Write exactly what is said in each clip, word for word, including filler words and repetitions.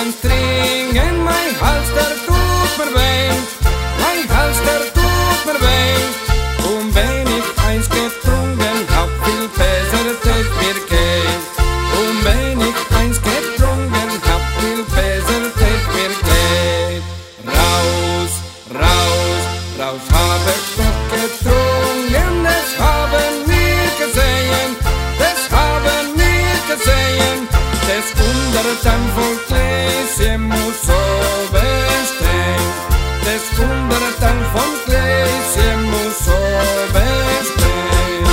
kann trinken, mein Hals, der tut mir weh, mein Hals, der tut mir weh. Und wenn ich eins getrunken hab, viel besser es mir geht. Und wenn ich eins getrunken hab, viel besser es mir geht. Raus, raus, raus hab ich doch getrunken, das haben wir gesehen, das haben wir gesehen. Das Untertan von Gläschen muss so bestehen. Das Untertan von Gläschen muss so bestehen.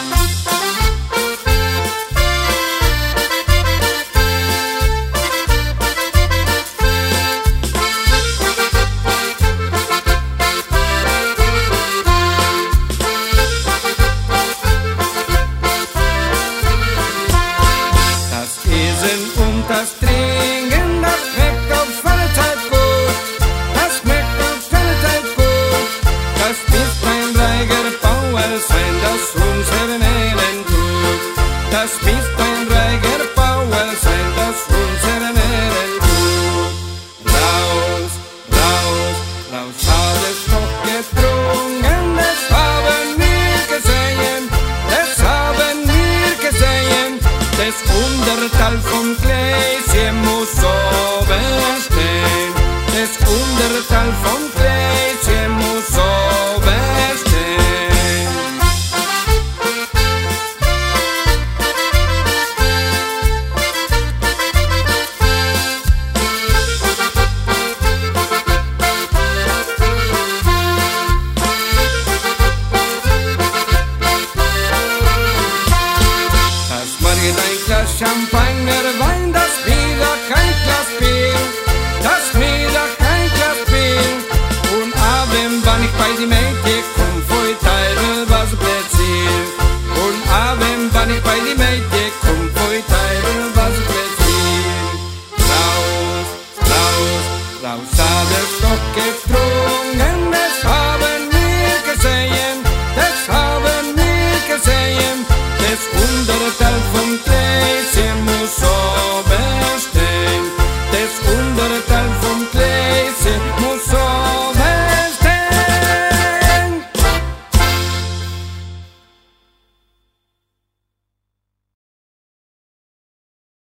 Das Essen und das Trinken, das schmeckt auf alle Zeit gut. Das schmeckt auf alle Zeit gut. Das ist ein reiger Bauerswein, das unseren Elend tut. Das ist ein reiger Bauerswein, das unseren Elend tut. Raus, raus, raus hat es doch getrunken, das haben wir gesehen, das haben wir gesehen. Das Untertal vom Gläschen muss so bestehen. Das Untertal vom Gläschen muss so bestehen. Das Morgen ein Glas Champagner, Wein, das Mittag kein Glas Bier, das Mittag kein Glas Bier. Und abend, wann ich bei die Mädchen komm, voll Teil, was Plätzchen. Und abend, wann ich bei die Mädchen